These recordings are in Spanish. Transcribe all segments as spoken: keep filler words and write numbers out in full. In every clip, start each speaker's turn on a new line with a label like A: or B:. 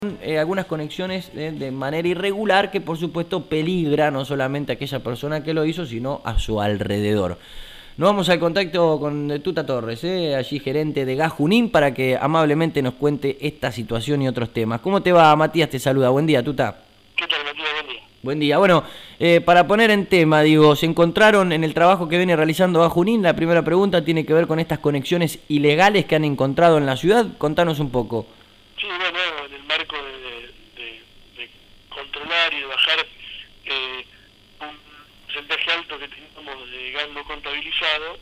A: Eh, algunas conexiones eh, de manera irregular que por supuesto peligra no solamente a aquella persona que lo hizo, sino a su alrededor. Nos vamos al contacto con Tuta Torres, eh, allí gerente de Gas Junín, para que amablemente nos cuente esta situación y otros temas. ¿Cómo te va? Matías te saluda. Buen día, Tuta.
B: ¿Qué tal, Matías? Buen día.
A: Buen día. Bueno, eh, para poner en tema, digo, ¿se encontraron en el trabajo que viene realizando Gas Junín? La primera pregunta tiene que ver con estas conexiones ilegales que han encontrado en la ciudad. Contanos un poco.
B: Sí, bueno, en el marco de, de, de, de controlar y de bajar eh, un porcentaje alto que teníamos de gas no contabilizado,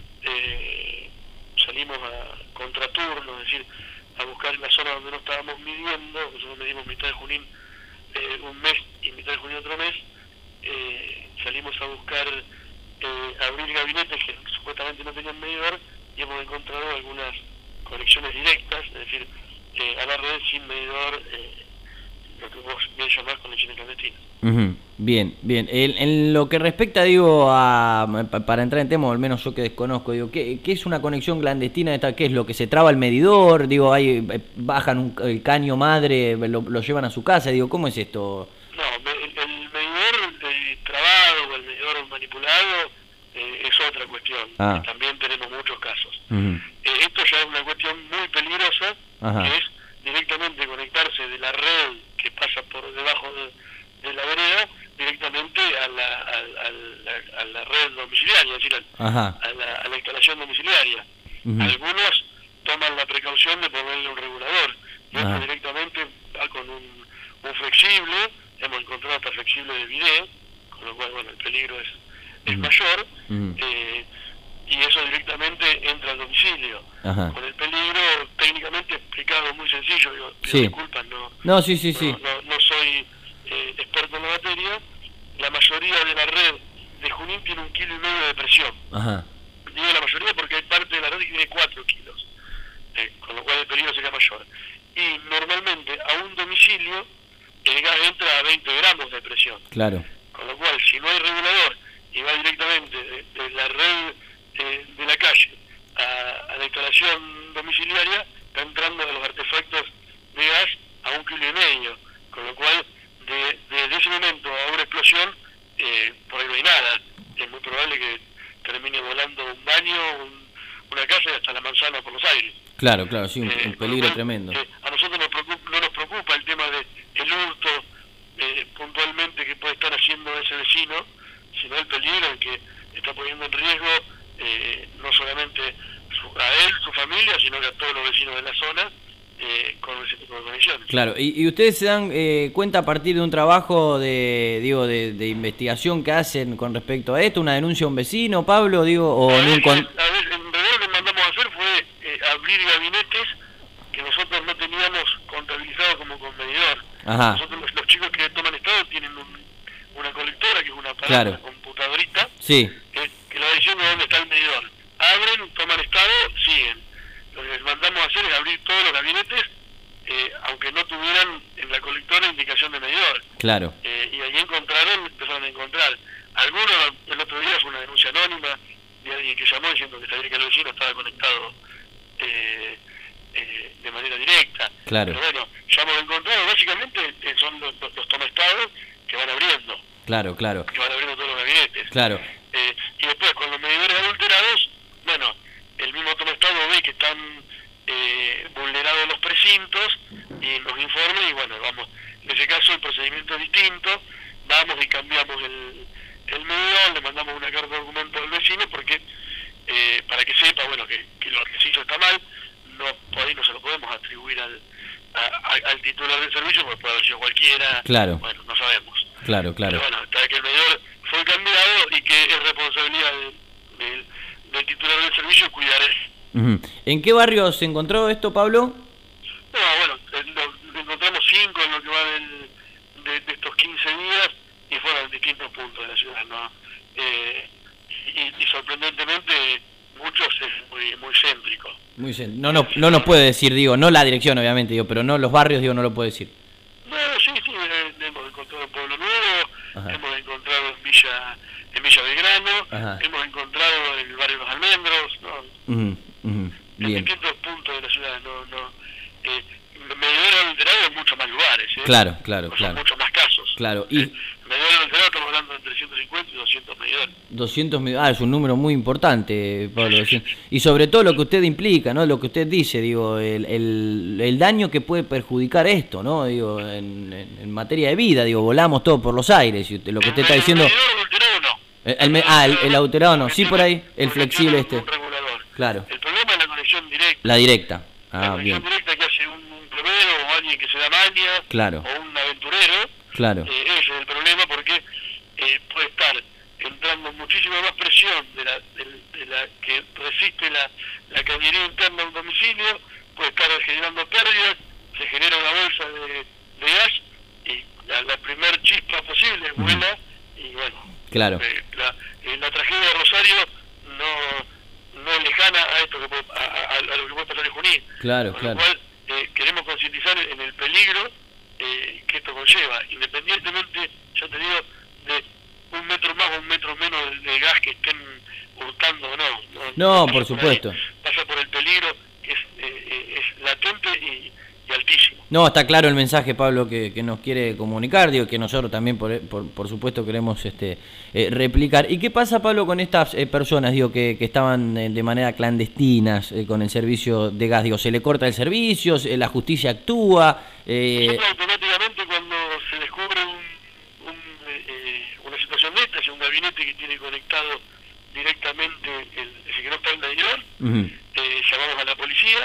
B: eh, salimos a contraturno, es decir, a buscar en la zona donde no estábamos midiendo. Nosotros medimos mitad de Junín eh, un mes y mitad de Junín otro mes. Eh, salimos a buscar eh, abrir gabinetes que supuestamente no tenían medidor y hemos encontrado algunas conexiones directas, es decir, eh, a la red sin medidor, eh, lo que vos bien llamás conexiones clandestinas.
A: Uh-huh. Bien, bien. En, en lo que respecta, digo, a para entrar en tema, o al menos yo que desconozco, digo, ¿qué, qué es una conexión clandestina? Esta, ¿qué es lo que se traba el medidor? Digo, ahí bajan un, el caño madre, lo, lo llevan a su casa, digo, ¿cómo es esto?
B: No, el, el medidor eh, trabado o el medidor manipulado eh, es otra cuestión.
A: Ah.
B: También tenemos muchos casos.
A: Uh-huh.
B: Eh, esto ya es una cuestión muy peligrosa. Ajá. Que es directamente conectarse de la red que pasa por debajo de, de la vereda directamente a la, a, a, la, a la red domiciliaria, es decir, a, a, la, a la instalación domiciliaria. Uh-huh. Algunos toman la precaución de ponerle un regulador, y otros directamente va con un, un flexible. Hemos encontrado hasta flexible de bidet, con lo cual, bueno, el peligro es, es uh-huh. mayor. Uh-huh. Eh, y eso directamente entra al domicilio. Ajá. Con el peligro técnicamente explicado muy sencillo, digo, pido
A: sí.
B: disculpas, no,
A: no, sí, sí,
B: no,
A: sí.
B: no, no soy eh, experto en la materia. La mayoría de la red de Junín tiene un kilo y medio de presión. Ajá. Digo la mayoría porque hay parte de la red que tiene cuatro kilos, eh, con lo cual el peligro sería mayor. Y normalmente a un domicilio el gas entra a veinte gramos de presión.
A: Claro.
B: Con lo cual, si no hay regulador y va directamente de, de la red eh, de la calle a, a la instalación domiciliaria, está entrando de los artefactos de gas a un kilo y medio. Con lo cual, de, de, de ese momento a una explosión, eh, por ahí no hay nada. Es muy probable que termine volando un baño, un, una casa y hasta la manzana por los aires.
A: Claro, claro, sí, un,
B: eh,
A: un peligro
B: cual,
A: tremendo.
B: Eh, a nosotros nos preocupa, no nos preocupa el tema de el hurto eh, puntualmente que puede estar haciendo ese vecino, sino el peligro en que está poniendo en riesgo eh, no solamente su, a él, su familia, sino que a todos los vecinos de la zona eh, con ese tipo de conexiones.
A: Claro, y, y ustedes se dan eh, cuenta a partir de un trabajo de digo de, de investigación que hacen con respecto a esto, una denuncia a un vecino, Pablo, digo, o
B: a
A: en un
B: ver,
A: con...
B: a ver, en realidad lo que mandamos a hacer fue eh, abrir gabinetes que nosotros no teníamos contabilizados como con medidor.
A: Ajá.
B: Nosotros los, los chicos que toman estado tienen un, una colectora que es una aparato,
A: claro.
B: una computadorita,
A: sí.
B: eh, que le va diciendo dónde está el medidor. Abren, toman estado, siguen. Lo que les mandamos a hacer es abrir todos los gabinetes, eh, aunque no tuvieran en la colectora indicación de medidor.
A: Claro.
B: Eh, y ahí encontraron, empezaron a encontrar. Algunos, el otro día fue una denuncia anónima de alguien que llamó diciendo que sabía que el vecino estaba conectado eh, eh, de manera directa.
A: Claro.
B: Pero bueno, ya hemos encontrado, básicamente eh, son los, los, los tomaestados que van abriendo.
A: Claro, claro.
B: Que van abriendo todos los gabinetes.
A: Claro.
B: Eh, y después con los medidores adulterados, bueno, el mismo tomaestado ve que están eh, vulnerados los precintos y nos informa y bueno, vamos, en ese caso el procedimiento es distinto, vamos y cambiamos el, el medidor, le mandamos una carta de documento al vecino porque eh, para que sepa, bueno, que, que lo que se hizo está mal, no, por ahí no se lo podemos atribuir al, a, a, al titular del servicio porque puede haber sido cualquiera,
A: claro.
B: Bueno, no sabemos.
A: Claro, claro.
B: Pero bueno, hasta que el medidor fue cambiado y que es responsabilidad de, de, del titular del servicio cuidar eso.
A: Uh-huh. ¿En qué barrio se encontró esto, Pablo?
B: No, bueno, lo, lo encontramos cinco en lo que va del, de, de estos quince días y fueron en distintos puntos de la ciudad, ¿no? Eh, y, y sorprendentemente muchos es muy, muy céntrico.
A: Muy céntrico. No, no, no nos puede decir, digo, no la dirección obviamente, digo, pero no los barrios, digo, no lo puede decir.
B: No, sí, sí, eh, hemos encontrado en Pueblo Nuevo,
A: Ajá.
B: hemos encontrado en Villa, en Villa Belgrano,
A: Ajá.
B: hemos encontrado en el barrio Los Almendros, ¿no?
A: Uh-huh, uh-huh.
B: En
A: Bien.
B: distintos puntos de la ciudad, no, no. Eh, medidor adulterado en muchos más lugares, ¿eh?
A: Claro, claro,
B: Son
A: claro.
B: muchos más casos.
A: Claro, y...
B: Eh, medidor adulterado estamos hablando de entre ciento cincuenta y doscientos medidores.
A: doscientos mil, ah, es un número muy importante, Pablo. Y sobre todo lo que usted implica, ¿no? Lo que usted dice, digo, el, el, el daño que puede perjudicar esto, ¿no? Digo, en, en, en materia de vida, digo, volamos todo por los aires, y usted, lo que usted está diciendo...
B: El medidor adulterado no.
A: El, el, ah, el, el adulterado no, sí por ahí, el flexible este.
B: Un regulador.
A: Claro.
B: El problema es la conexión directa.
A: La directa.
B: La
A: Ah,
B: conexión
A: bien.
B: directa que hace un, un plomero o alguien que se da maña,
A: Claro.
B: o un aventurero.
A: Claro.
B: Eh, ese es el problema, porque eh, puede estar entrando muchísima más presión de la, de, de la que resiste la, la cañería interna de un domicilio, puede estar generando pérdidas, se genera una bolsa de, de gas y la, la primer chispa posible vuela y bueno.
A: Claro.
B: Eh, la, eh, la tragedia de Rosario no, no es lejana a esto que puede, a, a, a lo que puede pasar en Junín.
A: Claro,
B: Con
A: claro.
B: lo cual eh, queremos concientizar en el peligro eh, que esto conlleva, independientemente, ya te digo, de un metro más o un metro menos de, de gas que estén hurtando o no.
A: No,
B: pasa
A: por supuesto.
B: ahí, pasa por el peligro que es, eh, eh, es latente y, y altísimo.
A: No, está claro el mensaje, Pablo, que, que nos quiere comunicar, digo, que nosotros también, por, por, por supuesto, queremos este eh, replicar. ¿Y qué pasa, Pablo, con estas eh, personas, digo, que, que estaban eh, de manera clandestinas eh, con el servicio de gas? Digo, ¿se le corta el servicio? ¿La justicia actúa? Eh...
B: Nosotros automáticamente, cuando se descubre un, un, eh, una situación de esta, si un gabinete que tiene conectado directamente el, ese que no está en el medidor,
A: Uh-huh.
B: eh, llamamos a la policía,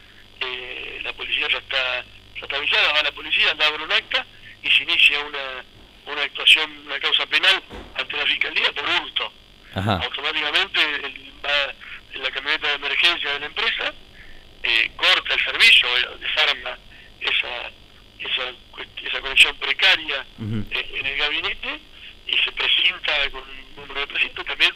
B: eh, la policía ya está, ya está avisada, va a la policía, abre un acta y se inicia una, una actuación, una causa penal ante la fiscalía por hurto.
A: Ajá.
B: Automáticamente el, va en la camioneta de emergencia de la empresa, eh, corta el servicio, eh, desarma esa, esa, esa conexión precaria
A: Uh-huh.
B: eh, en el gabinete y se presenta con un número de precinto también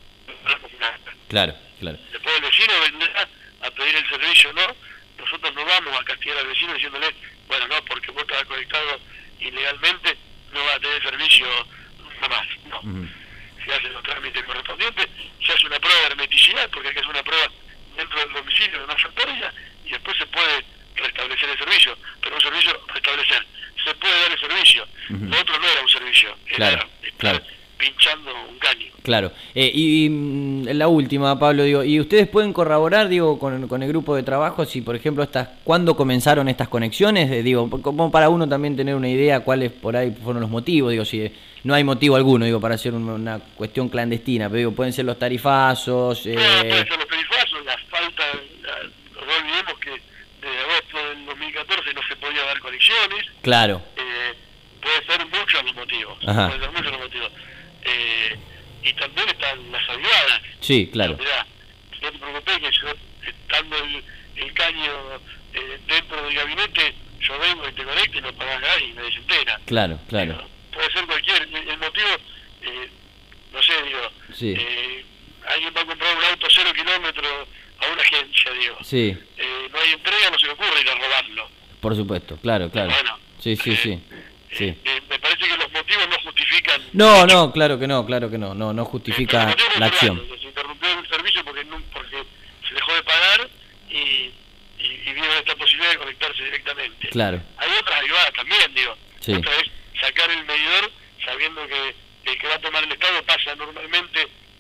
B: un acta.
A: Claro, claro.
B: Después el vecino vendrá a pedir el servicio, no, nosotros no vamos a castigar al vecino diciéndole, bueno, no, porque vos estabas conectado ilegalmente, no vas a tener servicio nunca más, no.
A: Uh-huh.
B: Se hacen los trámites correspondientes, se hace una prueba de hermeticidad, porque hay que hacer una prueba dentro del domicilio de no hacer pérdida, y después se puede restablecer el servicio, pero un servicio, restablecer, se puede dar el servicio,
A: Uh-huh.
B: lo otro no era un servicio, era
A: Claro,
B: estar
A: claro.
B: pinchando un caño.
A: Claro. Eh, y, y mm, la última, Pablo, digo, ¿y ustedes pueden corroborar, digo, con, con el grupo de trabajo, si por ejemplo, estas, cuándo comenzaron estas conexiones? Eh, digo, como para uno también tener una idea cuáles por ahí fueron los motivos, digo, si no hay motivo alguno, digo, para hacer una, una cuestión clandestina, pero digo, pueden ser los tarifazos. Eh...
B: No, pueden ser los tarifazos, la falta, la, no olvidemos que desde agosto del dos mil catorce no se podía dar conexiones.
A: Claro.
B: Eh, puede ser muchos los motivos.
A: Ajá.
B: Puede ser muchos los motivos. Eh, y también están las avivadas.
A: Sí, claro.
B: Mirá, no te preocupes que yo, estando el, el caño eh, dentro del gabinete, yo vengo y te conecto y no pagás gas y nadie se entera.
A: Claro, claro.
B: Pero puede ser cualquier, el, el motivo, eh, no sé, digo,
A: Sí.
B: eh, alguien va a comprar un auto cero kilómetros a una agencia, digo.
A: Sí,
B: Eh, no hay entrega, no se le ocurre ir a robarlo.
A: por supuesto, claro, claro.
B: Bueno,
A: Sí, sí,
B: eh,
A: sí. Sí.
B: eh, eh, me parece que los motivos no justifican.
A: No, no, claro que no, claro que no, no, no justifica
B: Eh, pero los motivos
A: la
B: no
A: acción.
B: son varios. Se interrumpió el servicio porque, no, porque se dejó de pagar y, y, y vieron esta posibilidad de conectarse directamente.
A: Claro,
B: Hay otras derivadas también, digo.
A: Sí.
B: Otra es sacar el medidor sabiendo que el que va a tomar el Estado pasa normalmente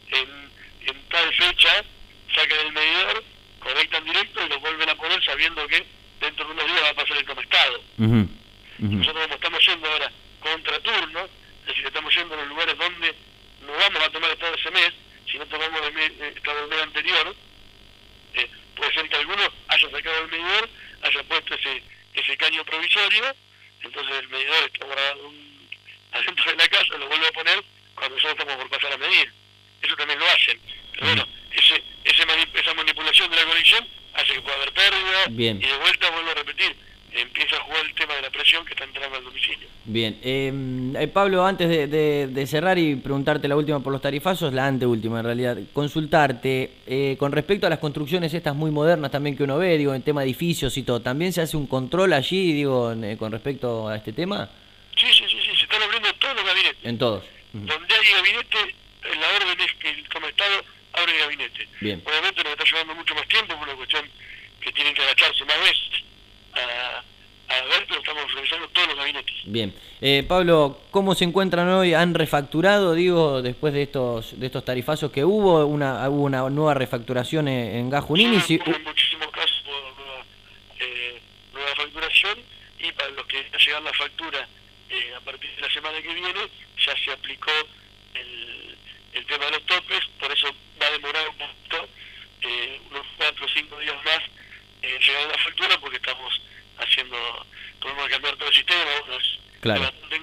B: en, en tal fecha, sacan el medidor, conectan directo y lo vuelven a poner sabiendo que dentro de unos días va a pasar el toma Estado.
A: ujú, ujú.
B: Nosotros como estamos yendo ahora contra turno, es decir, estamos yendo a los lugares donde no vamos a tomar Estado ese mes, si no tomamos el mes, eh, Estado del mes anterior, eh, puede ser que alguno haya sacado el medidor, haya puesto ese, ese caño provisorio, entonces el medidor está guardado un, adentro de la casa, lo vuelve a poner cuando nosotros estamos por pasar a medir. Eso también lo hacen. Pero bueno, ese, ese mani- esa manipulación de la conexión hace que pueda haber pérdida.
A: Bien.
B: Y de vuelta, vuelvo a repetir, empieza a jugar el tema de la presión que está entrando al domicilio.
A: Bien, eh, eh, Pablo, antes de, de, de cerrar y preguntarte la última por los tarifazos, la anteúltima en realidad, consultarte eh, con respecto a las construcciones estas muy modernas también que uno ve, digo, en tema de edificios y todo, ¿también se hace un control allí, digo, en, eh, con respecto a este tema?
B: Sí, sí, sí, sí, se están abriendo todos los gabinetes.
A: En todos. Ujú.
B: Donde hay gabinete, eh, la orden es que el toma Estado abre el gabinete.
A: Bien.
B: Obviamente nos está llevando mucho más tiempo por una cuestión que tienen que agacharse más veces. a, a ver, pero estamos revisando todos los gabinetes.
A: Bien. Eh, Pablo, ¿cómo se encuentran hoy? ¿Han refacturado, digo, después de estos de estos tarifazos que hubo? Una, ¿Hubo una nueva refacturación en, en Gas Junín?
B: Sí,
A: Y si,
B: en muchísimos casos hubo nueva, eh, nueva facturación, y para los que va a llegar la factura eh, a partir de la semana que viene, ya se aplicó el, el tema de los topes, por eso va a demorar un poquito, eh, unos cuatro o cinco días más eh, llegar a la factura, porque estamos haciendo, podemos cambiar todo el sistema, unos,
A: claro.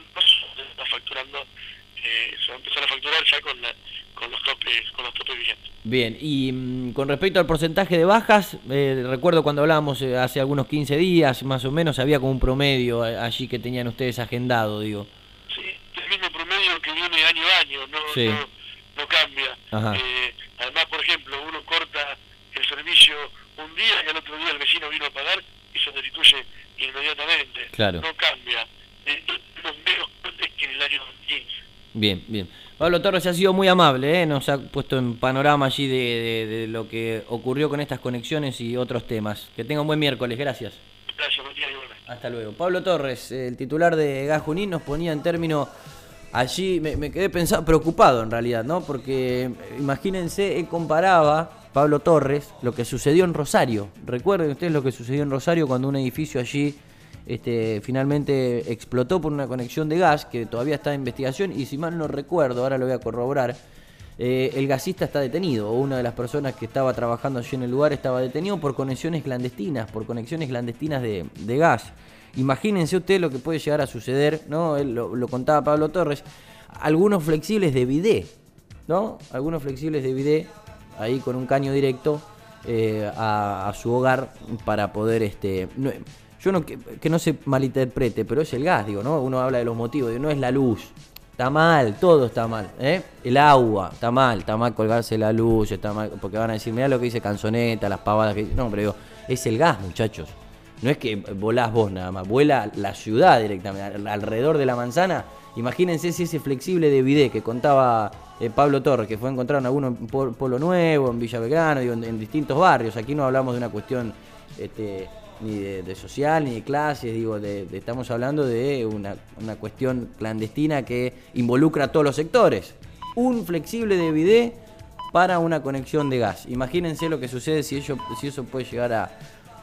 B: se está facturando, eh, se va a empezar a facturar ya con, la, con los topes, con los topes vigentes.
A: Bien, y mmm, con respecto al porcentaje de bajas, eh, recuerdo cuando hablábamos eh, hace algunos quince días, más o menos, había como un promedio allí que tenían ustedes agendado, digo.
B: Sí, el mismo promedio que viene año a año, no,
A: sí.
B: no, no cambia. Eh, además, por ejemplo, uno corta el servicio un día y al otro día el vecino vino a pagar y se destituye inmediatamente.
A: Claro.
B: No cambia. Eh, los menos cortes que en el año dos mil quince.
A: Bien, bien. Pablo Torres ha sido muy amable, ¿eh? Nos ha puesto en panorama allí de, de, de lo que ocurrió con estas conexiones y otros temas. Que tenga un buen miércoles, gracias.
B: Gracias, Matías.
A: Hasta luego. Pablo Torres, el titular de Gas Junín, nos ponía en términos allí, me, me quedé pensando, preocupado en realidad, ¿no? Porque imagínense, él comparaba, Pablo Torres, lo que sucedió en Rosario. Recuerden ustedes lo que sucedió en Rosario cuando un edificio allí Este, finalmente explotó por una conexión de gas que todavía está en investigación, y si mal no recuerdo, ahora lo voy a corroborar, eh, el gasista está detenido, o una de las personas que estaba trabajando allí en el lugar estaba detenido por conexiones clandestinas, por conexiones clandestinas de, de gas. Imagínense usted lo que puede llegar a suceder, ¿no? Él lo, lo contaba Pablo Torres, algunos flexibles de bidet, ¿no? Algunos flexibles de bidet ahí con un caño directo eh, a, a su hogar para poder este no, Yo no, que, que no se malinterprete, pero es el gas, digo, ¿no? Uno habla de los motivos, digo, no es la luz. Está mal, todo está mal, ¿eh? El agua, está mal, está mal colgarse la luz, está mal, porque van a decir, mirá lo que dice Canzoneta, las pavadas que dice. No, pero digo, es el gas, muchachos. No es que volás vos nada más, vuela la ciudad directamente, alrededor de la manzana. Imagínense si ese flexible de bidet que contaba eh, Pablo Torres, que fue encontrado en alguno en Polo Nuevo, en Villa Belgrano, digo, en, en distintos barrios. Aquí no hablamos de una cuestión este, ni de, de social, ni de clases, digo, de, de, estamos hablando de una, una cuestión clandestina que involucra a todos los sectores. Un flexible de bidet para una conexión de gas. Imagínense lo que sucede si, ello, si eso puede llegar a...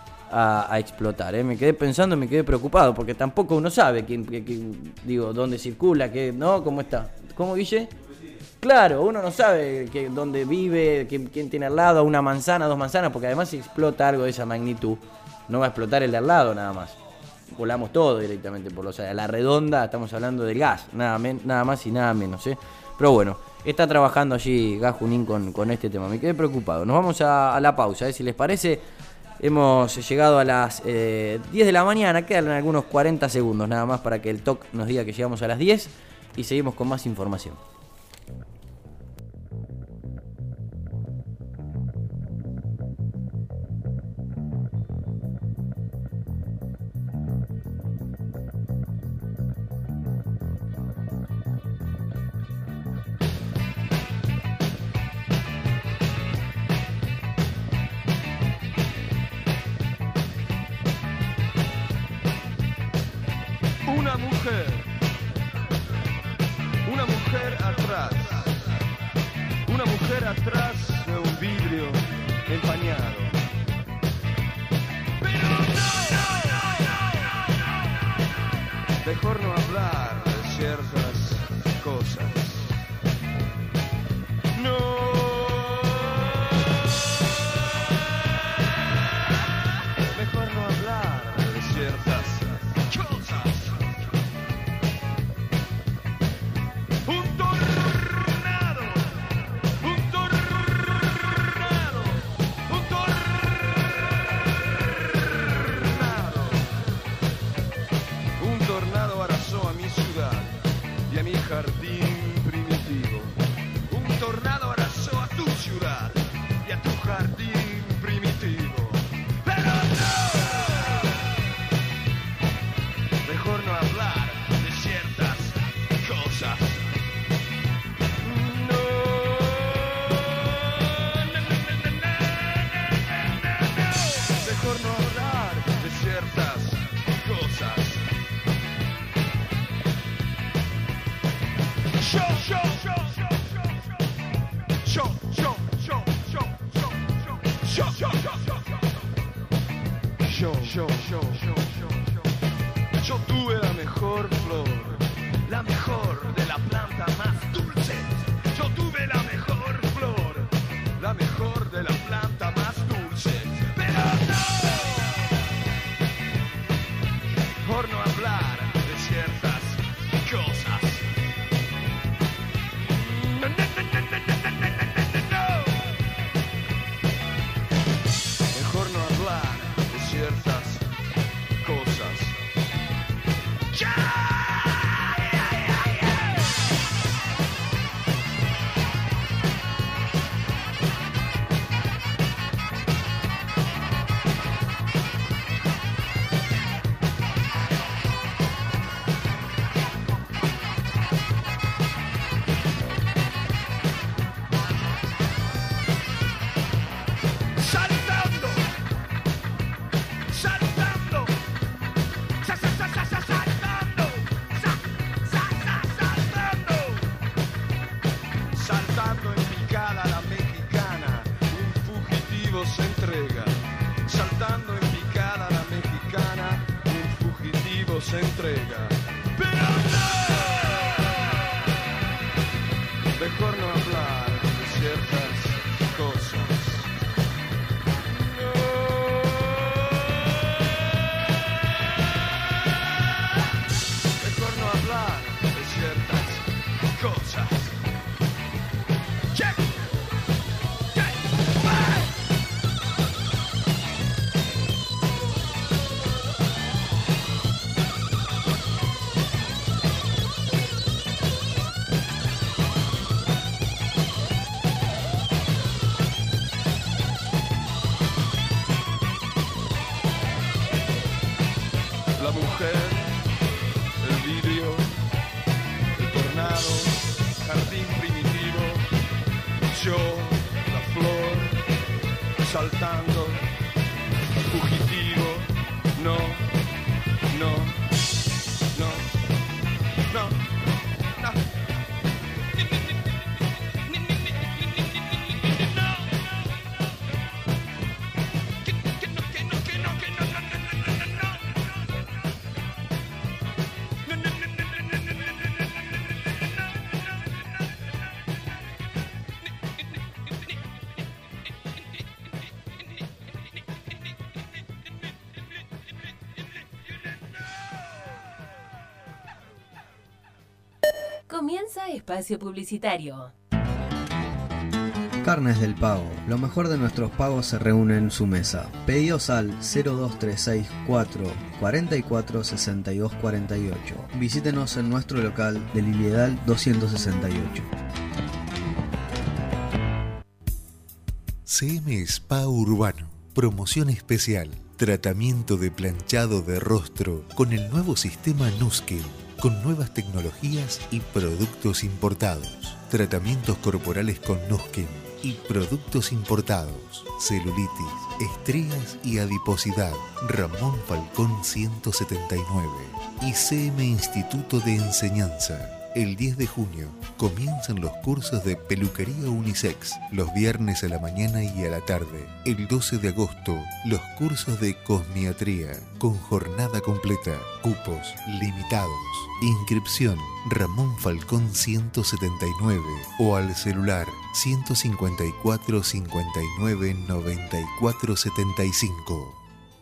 A: A, a explotar, ¿eh? Me quedé pensando, me quedé preocupado, porque tampoco uno sabe quién, quién, quién, digo, dónde circula, qué, ¿no? ¿Cómo está? ¿Cómo, Guille? Claro, uno no sabe que, dónde vive, quién, quién tiene al lado, una manzana, dos manzanas, porque además si explota algo de esa magnitud, no va a explotar el de al lado nada más. Volamos todo directamente por los... A la redonda estamos hablando del gas, nada, men, nada más y nada menos, ¿eh? Pero bueno, está trabajando allí Gas Junín con, con este tema, me quedé preocupado. Nos vamos a, a la pausa, ¿eh? Si les parece... Hemos llegado a las eh, diez de la mañana, quedan algunos cuarenta segundos nada más para que el T O C nos diga que llegamos a las diez y seguimos con más información.
C: Una mujer, una mujer atrás, una mujer atrás de un vidrio empañado. Pero no, mejor no hablar de ciertas cosas. No, mejor no hablar de ciertas cosas. Jardín primitivo. Un tornado arrasó a tu ciudad y a tu jardín primitivo. Pero no, mejor no hablar de ciertas cosas. No, no, no, no, no, no, no, no. Mejor no hablar de ciertas Show, show, show, show, show, show, show, show, show, show, show, show, show, show. Yo tuve la mejor flor, la mejor de la planta más dulce. Yo tuve la mejor flor, la mejor de la planta más dulce. Pero no, por no hablar de ciertas cosas. No, no, no, no, no, no, no, no, no. Mejor no hablar de ciertas cosas. ¡Ya! Saltando, saltando, sa, sa, sa, sa, sa, saltando, sa, sa, sa, saltando, saltando en picada la mexicana, un fugitivo se entrega. Saltando en picada la mexicana, un fugitivo se entrega. Pero no, mejor no hablar de ciertas cosas. Mejor no hablar de ciertas cosas. Check. Check. Bye. La mujer, el vidrio, el tornado, jardín primitivo, yo, la flor, saltando, fugitivo, no, no, no, no, no. Que no, que no, que no, que no, que no, no, no, no, no, no.
D: Comienza espacio publicitario.
E: Carnes del Pago. Lo mejor de nuestros pagos se reúne en su mesa. Pedidos al cero dos tres seis cuatro cuatro cuatro seis dos cuatro ocho. Visítenos en nuestro local de Liliedal doscientos sesenta y ocho.
F: C M Spa Urbano. Promoción especial. Tratamiento de planchado de rostro con el nuevo sistema Nuskin, con nuevas tecnologías y productos importados. Tratamientos corporales con Nuskin y productos importados. Celulitis, estrías y adiposidad. Ramón Falcón ciento setenta y nueve. Y C M Instituto de Enseñanza. El diez de junio comienzan los cursos de peluquería unisex, los viernes a la mañana y a la tarde. El doce de agosto, los cursos de cosmiatría, con jornada completa, cupos limitados. Inscripción Ramón Falcón ciento setenta y nueve o al celular ciento cincuenta y cuatro cincuenta y nueve noventa y cuatro setenta y cinco.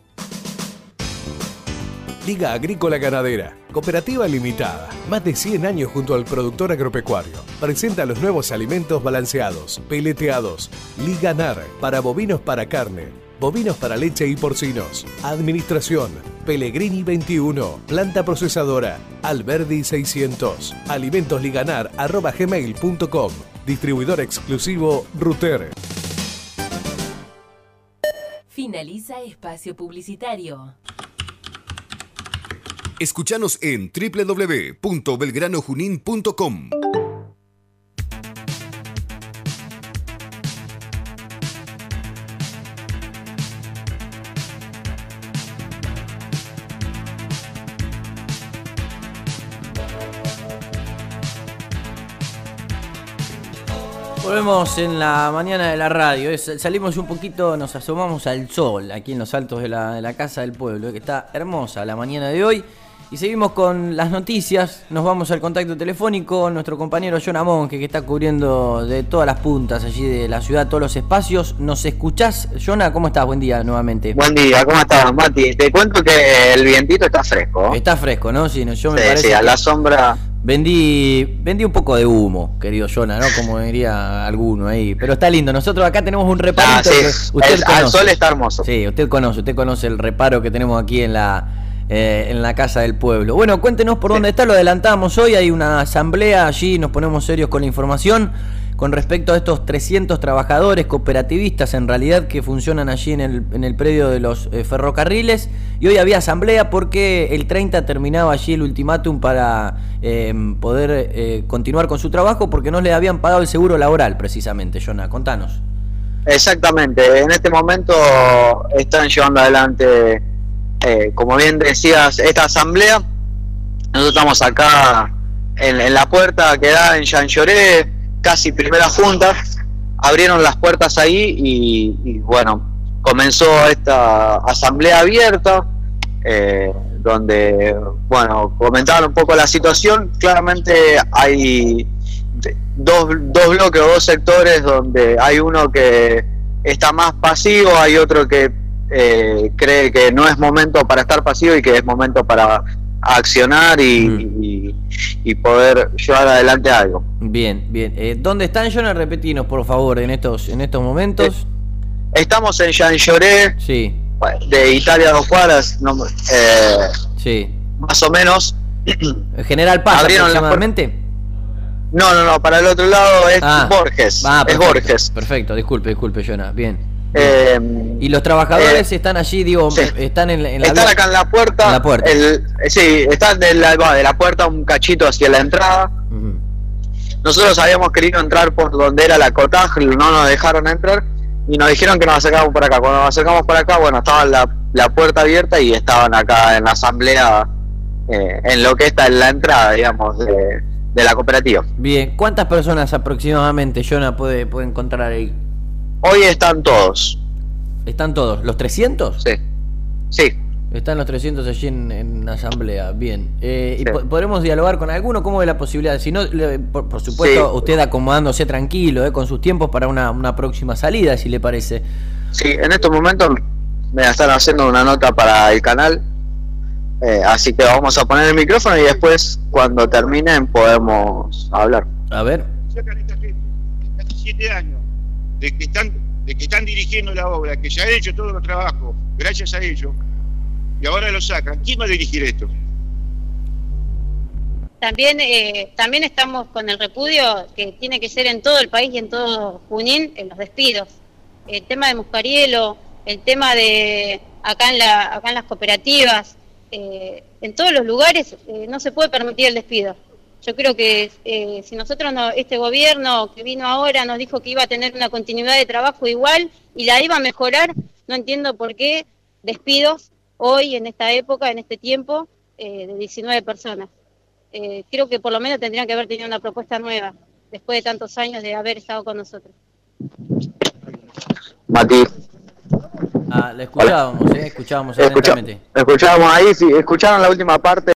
G: Liga Agrícola Ganadera, Cooperativa Limitada, más de cien años junto al productor agropecuario. Presenta los nuevos alimentos balanceados, peleteados. Liganar, para bovinos para carne, bovinos para leche y porcinos. Administración, Pellegrini veintiuno, planta procesadora, Alberdi seiscientos. Alimentosliganar arroba gmail punto com. Distribuidor exclusivo Ruter.
D: Finaliza espacio publicitario.
H: Escuchanos en doble u doble u doble u punto belgrano junín punto com.
A: Volvemos en la mañana de la radio. Es, salimos un poquito, nos asomamos al sol aquí en los altos de la, de la Casa del Pueblo, que está hermosa la mañana de hoy. Y seguimos con las noticias. Nos vamos al contacto telefónico. Nuestro compañero Jonah Monge, que está cubriendo de todas las puntas allí de la ciudad, todos los espacios. ¿Nos escuchás, Jonah? ¿Cómo estás? Buen día nuevamente.
I: Buen día, ¿cómo estás, Mati? Te cuento que el vientito está fresco.
A: Está fresco, ¿no? Sí, no, yo me
I: sí,
A: parece
I: sí, a la sombra.
A: Vendí, vendí un poco de humo, querido Jonah, ¿no? Como diría alguno ahí. Pero está lindo. Nosotros acá tenemos un reparito.
I: Ah, sí.
A: Que usted
I: el,
A: conoce.
I: Al sol está hermoso.
A: Sí, usted conoce, usted conoce el reparo que tenemos aquí en la... Eh, en la Casa del Pueblo. Bueno, cuéntenos por dónde está, lo adelantamos hoy, hay una asamblea allí, nos ponemos serios con la información con respecto a estos trescientos trabajadores cooperativistas en realidad que funcionan allí en el, en el predio de los eh, ferrocarriles, y hoy había asamblea porque el treinta terminaba allí el ultimátum para eh, poder eh, continuar con su trabajo porque no le habían pagado el seguro laboral precisamente. Jonah, contanos.
I: Exactamente, en este momento están llevando adelante Eh, como bien decías, esta asamblea. Nosotros estamos acá en, en la puerta que da en Jean Lloré, casi primera junta. Abrieron las puertas ahí y, y bueno, comenzó esta asamblea abierta, eh, donde, bueno, comentaban un poco la situación. Claramente hay dos, dos bloques o dos sectores donde hay uno que está más pasivo, hay otro que Eh, cree que no es momento para estar pasivo y que es momento para accionar y, mm. y, y poder llevar adelante algo.
A: Bien, bien. Eh, ¿Dónde están, Jonah? Repetinos, por favor, en estos en estos momentos.
I: Eh, estamos en Jean Lloré,
A: sí.
I: de Italia dos cuadras, no, eh,
A: sí.
I: más o menos.
A: General Paz, aproximadamente.
I: No, no, no, para el otro lado es
A: ah.
I: Borges.
A: Ah,
I: es Borges.
A: Perfecto, disculpe, disculpe, Jonah. Bien.
I: Eh,
A: y los trabajadores eh, están allí, digo,
I: sí.
A: están en, en la
I: están acá en la puerta,
A: en la puerta.
I: El, sí, están de la, de la puerta un cachito hacia la entrada. Uh-huh. Nosotros habíamos querido entrar por donde era la cotaje, no nos dejaron entrar y nos dijeron que nos acercamos por acá. Cuando nos acercamos por acá, bueno, estaba la, la puerta abierta y estaban acá en la asamblea, eh, en lo que está en la entrada, digamos, de, de la cooperativa.
A: Bien, ¿cuántas personas aproximadamente, Jonah, puede, puede encontrar ahí?
I: Hoy están todos.
A: ¿Están todos? ¿Los trescientos?
I: Sí. Sí.
A: Están los trescientos allí en, en asamblea. Bien. Eh,
I: sí.
A: ¿Y po podremos dialogar con alguno? ¿Cómo ve la posibilidad? Si no, le, por, por supuesto, sí. Usted acomodándose tranquilo, eh, con sus tiempos para una, una próxima salida, si le parece.
I: Sí, en estos momentos me están haciendo una nota para el canal. Eh, así que vamos a poner el micrófono y después, cuando terminen, podemos hablar.
A: A ver.
J: Sacan esta gente, casi siete años. De que están de que están dirigiendo la obra, que ya han hecho todos los trabajos gracias a ellos, y ahora lo sacan. ¿Quién va a dirigir esto?
K: También eh, también estamos con el repudio que tiene que ser en todo el país y en todo Junín, en los despidos. El tema de Muscarielo, el tema de acá en la acá en las cooperativas, eh, en todos los lugares eh, no se puede permitir el despido. Yo creo que eh, si nosotros, no, este gobierno que vino ahora nos dijo que iba a tener una continuidad de trabajo igual y la iba a mejorar, no entiendo por qué despidos hoy, en esta época, en este tiempo, eh, de diecinueve personas. Eh, creo que por lo menos tendrían que haber tenido una propuesta nueva, después de tantos años de haber estado con nosotros.
I: Mati.
A: Ah, la escuchábamos, eh, escuchábamos
I: Escucha, escuchábamos ahí, sí, escucharon la última parte.